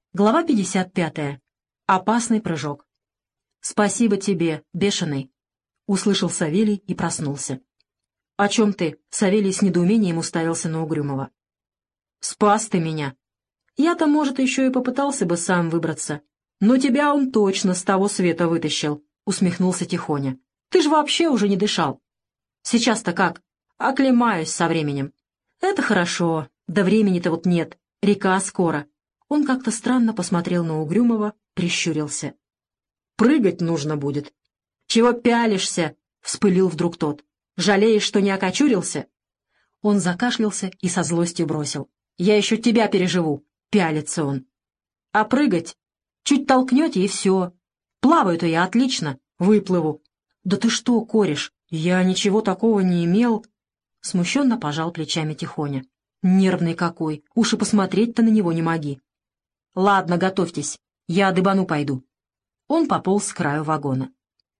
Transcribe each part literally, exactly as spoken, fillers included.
Глава пятьдесят пятая. Опасный прыжок. «Спасибо тебе, бешеный», — услышал Савелий и проснулся. «О чем ты?» — Савелий с недоумением уставился на Угрюмова. «Спас ты меня. Я-то, может, еще и попытался бы сам выбраться. Но тебя он точно с того света вытащил», — усмехнулся Тихоня. «Ты ж вообще уже не дышал. Сейчас-то как? Оклемаюсь со временем». «Это хорошо. Да времени-то вот нет. Река скоро». Он как-то странно посмотрел на Угрюмова, прищурился. «Прыгать нужно будет». «Чего пялишься?» — вспылил вдруг тот. «Жалеешь, что не окочурился?» Он закашлялся и со злостью бросил. «Я еще тебя переживу», — пялится он. «А прыгать? Чуть толкнете, и все. Плаваю-то я отлично, выплыву». «Да ты что, кореш, я ничего такого не имел». Смущенно пожал плечами Тихоня. «Нервный какой, уж и посмотреть-то на него не моги». «Ладно, готовьтесь, я дыбану пойду». Он пополз к краю вагона.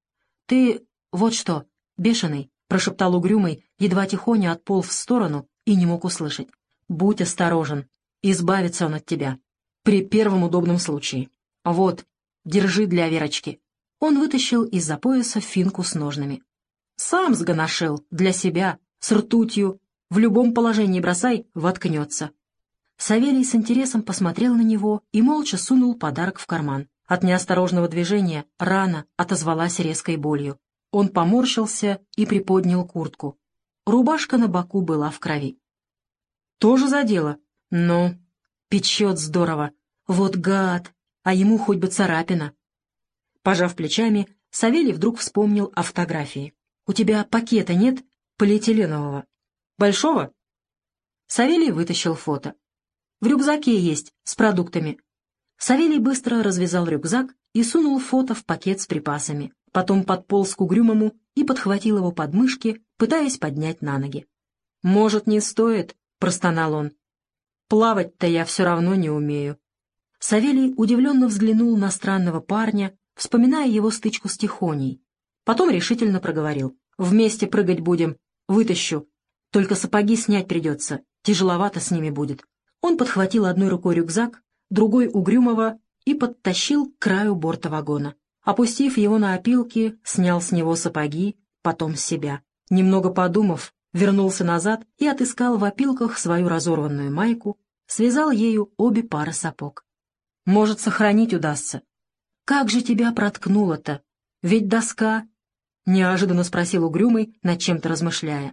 «Ты вот что, бешеный», — прошептал Угрюмый, едва Тихоня отполз в сторону и не мог услышать. «Будь осторожен, избавится он от тебя. При первом удобном случае. Вот, держи для Верочки». Он вытащил из-за пояса финку с ножнами. «Сам сгоношил, для себя, с ртутью. В любом положении бросай, воткнется». Савелий с интересом посмотрел на него и молча сунул подарок в карман. От неосторожного движения рана отозвалась резкой болью. Он поморщился и приподнял куртку. Рубашка на боку была в крови. «Тоже задело? Ну, печет здорово. Вот гад, а ему хоть бы царапина». Пожав плечами, Савелий вдруг вспомнил о фотографии. «У тебя пакета нет полиэтиленового? Большого?» Савелий вытащил фото. «В рюкзаке есть, с продуктами». Савелий быстро развязал рюкзак и сунул фото в пакет с припасами. Потом подполз к Угрюмому и подхватил его под мышки, пытаясь поднять на ноги. «Может, не стоит?» — простонал он. «Плавать-то я все равно не умею». Савелий удивленно взглянул на странного парня, вспоминая его стычку с Тихоней. Потом решительно проговорил. «Вместе прыгать будем. Вытащу. Только сапоги снять придется. Тяжеловато с ними будет». Он подхватил одной рукой рюкзак, другой — Угрюмого, и подтащил к краю борта вагона. Опустив его на опилки, снял с него сапоги, потом с себя. Немного подумав, вернулся назад и отыскал в опилках свою разорванную майку, связал ею обе пары сапог. «Может, сохранить удастся». «Как же тебя проткнуло-то? Ведь доска...» — неожиданно спросил Угрюмый, над чем-то размышляя.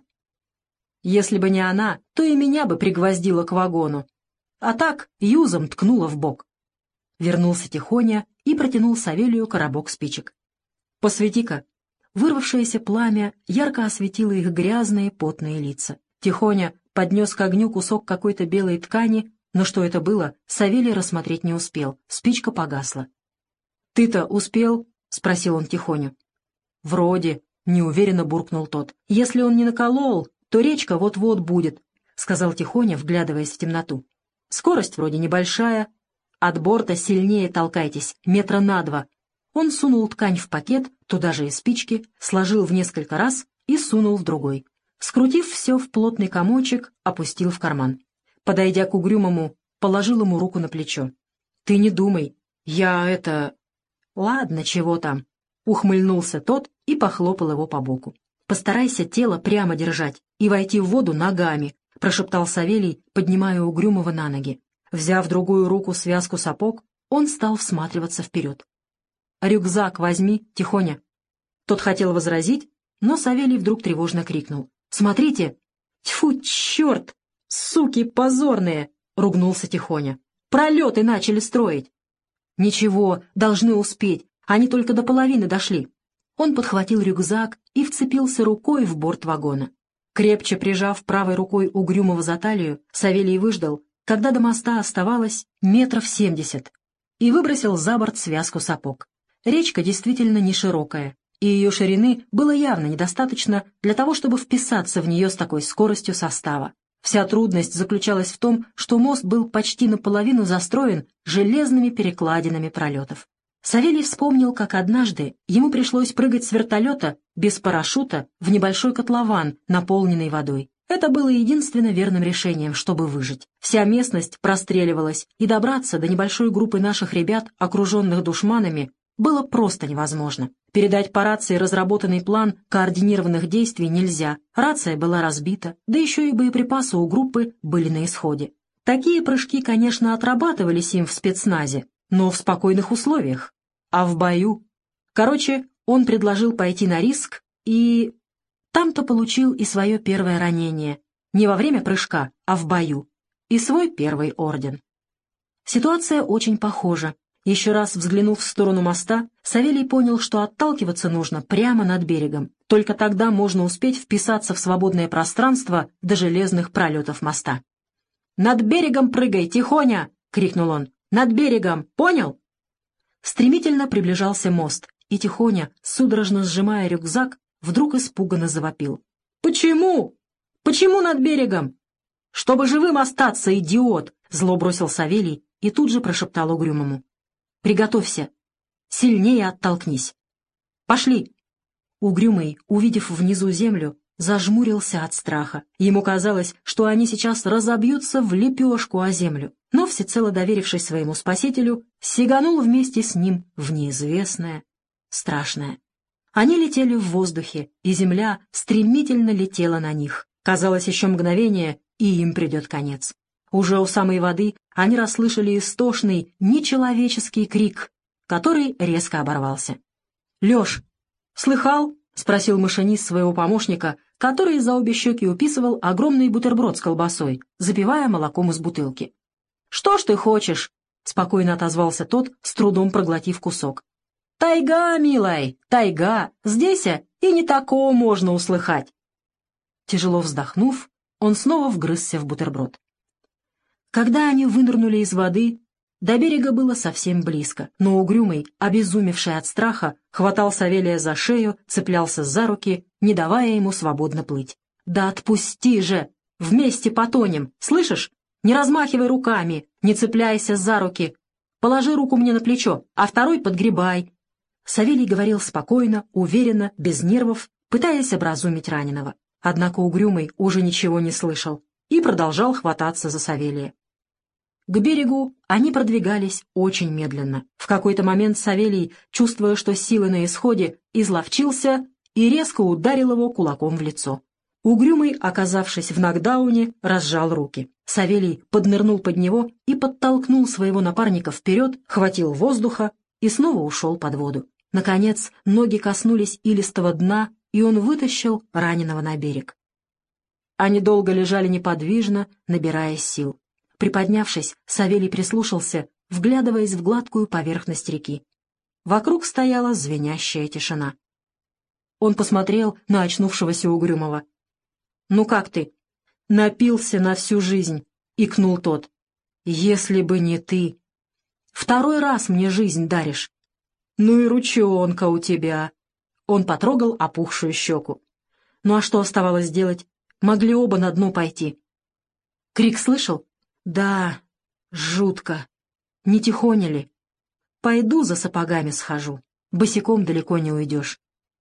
«Если бы не она, то и меня бы пригвоздило к вагону. А так юзом ткнула в бок». Вернулся Тихоня и протянул Савелию коробок спичек. «Посвети-ка». Вырвавшееся пламя ярко осветило их грязные потные лица. Тихоня поднес к огню кусок какой-то белой ткани, но что это было, Савелий рассмотреть не успел, спичка погасла. «Ты-то успел?» — спросил он Тихоню. «Вроде», — неуверенно буркнул тот. «Если он не наколол, то речка вот-вот будет», — сказал Тихоня, вглядываясь в темноту. «Скорость вроде небольшая. От борта сильнее толкайтесь, метра на два». Он сунул ткань в пакет, туда же и спички, сложил в несколько раз и сунул в другой. Скрутив все в плотный комочек, опустил в карман. Подойдя к Угрюмому, положил ему руку на плечо. «Ты не думай, я это...» «Ладно, чего там?» — ухмыльнулся тот и похлопал его по боку. «Постарайся тело прямо держать и войти в воду ногами», — прошептал Савелий, поднимая Угрюмого на ноги. Взяв другую руку связку сапог, он стал всматриваться вперед. «Рюкзак возьми, Тихоня». Тот хотел возразить, но Савелий вдруг тревожно крикнул. «Смотрите!» «Тьфу, черт! Суки позорные!» — ругнулся Тихоня. «Пролеты начали строить!» «Ничего, должны успеть, они только до половины дошли». Он подхватил рюкзак и вцепился рукой в борт вагона. Крепче прижав правой рукой Угрюмого за талию, Савелий выждал, когда до моста оставалось метров семьдесят, и выбросил за борт связку сапог. Речка действительно не широкая, и ее ширины было явно недостаточно для того, чтобы вписаться в нее с такой скоростью состава. Вся трудность заключалась в том, что мост был почти наполовину застроен железными перекладинами пролетов. Савелий вспомнил, как однажды ему пришлось прыгать с вертолета без парашюта в небольшой котлован, наполненный водой. Это было единственно верным решением, чтобы выжить. Вся местность простреливалась, и добраться до небольшой группы наших ребят, окруженных душманами, было просто невозможно. Передать по рации разработанный план координированных действий нельзя. Рация была разбита, да еще и боеприпасы у группы были на исходе. Такие прыжки, конечно, отрабатывались им в спецназе, но в спокойных условиях. А в бою... Короче, он предложил пойти на риск и... Там-то получил и свое первое ранение. Не во время прыжка, а в бою. И свой первый орден. Ситуация очень похожа. Еще раз взглянув в сторону моста, Савелий понял, что отталкиваться нужно прямо над берегом. Только тогда можно успеть вписаться в свободное пространство до железных пролетов моста. «Над берегом прыгай, тихоня!» — крикнул он. «Над берегом! Понял?» Стремительно приближался мост, и тихоня, судорожно сжимая рюкзак, вдруг испуганно завопил. «Почему? Почему над берегом?» «Чтобы живым остаться, идиот!» — зло бросил Савелий и тут же прошептал угрюмому. «Приготовься. Сильнее оттолкнись. Пошли!» Угрюмый, увидев внизу землю, зажмурился от страха. Ему казалось, что они сейчас разобьются в лепешку о землю, но, всецело доверившись своему спасителю, сиганул вместе с ним в неизвестное, страшное. Они летели в воздухе, и земля стремительно летела на них. Казалось, еще мгновение, и им придет конец. Уже у самой воды они расслышали истошный, нечеловеческий крик, который резко оборвался. «Леш, слыхал?» — спросил машинист своего помощника, который за обе щеки уписывал огромный бутерброд с колбасой, запивая молоком из бутылки. «Что ж ты хочешь?» — спокойно отозвался тот, с трудом проглотив кусок. «Тайга, милай, тайга, здесь и не такого можно услыхать». Тяжело вздохнув, он снова вгрызся в бутерброд. Когда они вынырнули из воды, до берега было совсем близко, но угрюмый, обезумевший от страха, хватал Савелия за шею, цеплялся за руки, не давая ему свободно плыть. «Да отпусти же! Вместе потонем, слышишь? Не размахивай руками, не цепляйся за руки. Положи руку мне на плечо, а второй подгребай». Савелий говорил спокойно, уверенно, без нервов, пытаясь образумить раненого. Однако угрюмый уже ничего не слышал и продолжал хвататься за Савелия. К берегу они продвигались очень медленно. В какой-то момент Савелий, чувствуя, что силы на исходе, изловчился и резко ударил его кулаком в лицо. Угрюмый, оказавшись в нокдауне, разжал руки. Савелий поднырнул под него и подтолкнул своего напарника вперед, хватил воздуха и снова ушел под воду. Наконец, ноги коснулись илистого дна, и он вытащил раненого на берег. Они долго лежали неподвижно, набирая сил. Приподнявшись, Савелий прислушался, вглядываясь в гладкую поверхность реки. Вокруг стояла звенящая тишина. Он посмотрел на очнувшегося Угрюмого. «Ну как ты?» «Напился на всю жизнь», — икнул тот. «Если бы не ты! Второй раз мне жизнь даришь. Ну и ручонка у тебя!» Он потрогал опухшую щеку. Ну а что оставалось делать? Могли оба на дно пойти. Крик слышал? Да, жутко. Не тихоня ли? Пойду за сапогами схожу. Босиком далеко не уйдешь.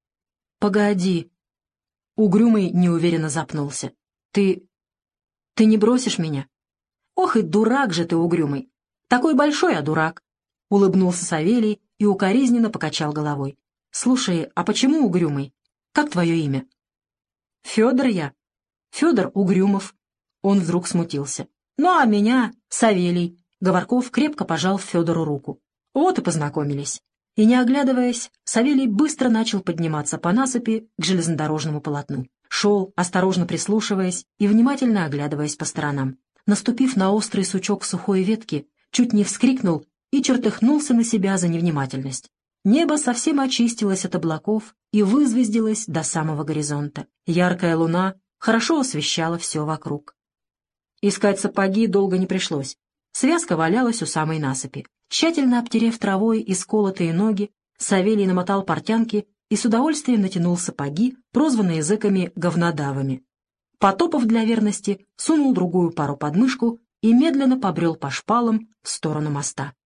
Погоди. Угрюмый неуверенно запнулся. Ты... ты не бросишь меня? Ох и дурак же ты, Угрюмый. Такой большой, а дурак. Улыбнулся Савелий и укоризненно покачал головой. Слушай, а почему Угрюмый? Как твое имя? Федор я. Федор Угрюмов. Он вдруг смутился. Ну а меня Савелий. Говорков крепко пожал Федору руку. Вот и познакомились. И не оглядываясь, Савелий быстро начал подниматься по насыпи к железнодорожному полотну. Шел, осторожно прислушиваясь и внимательно оглядываясь по сторонам. Наступив на острый сучок сухой ветки, чуть не вскрикнул и чертыхнулся на себя за невнимательность. Небо совсем очистилось от облаков и вызвездилось до самого горизонта. Яркая луна хорошо освещала все вокруг. Искать сапоги долго не пришлось. Связка валялась у самой насыпи. Тщательно обтерев травой исколотые ноги, Савелий намотал портянки и с удовольствием натянул сапоги, прозванные зэками говнодавами. Потопав для верности, сунул другую пару под мышку и медленно побрел по шпалам в сторону моста.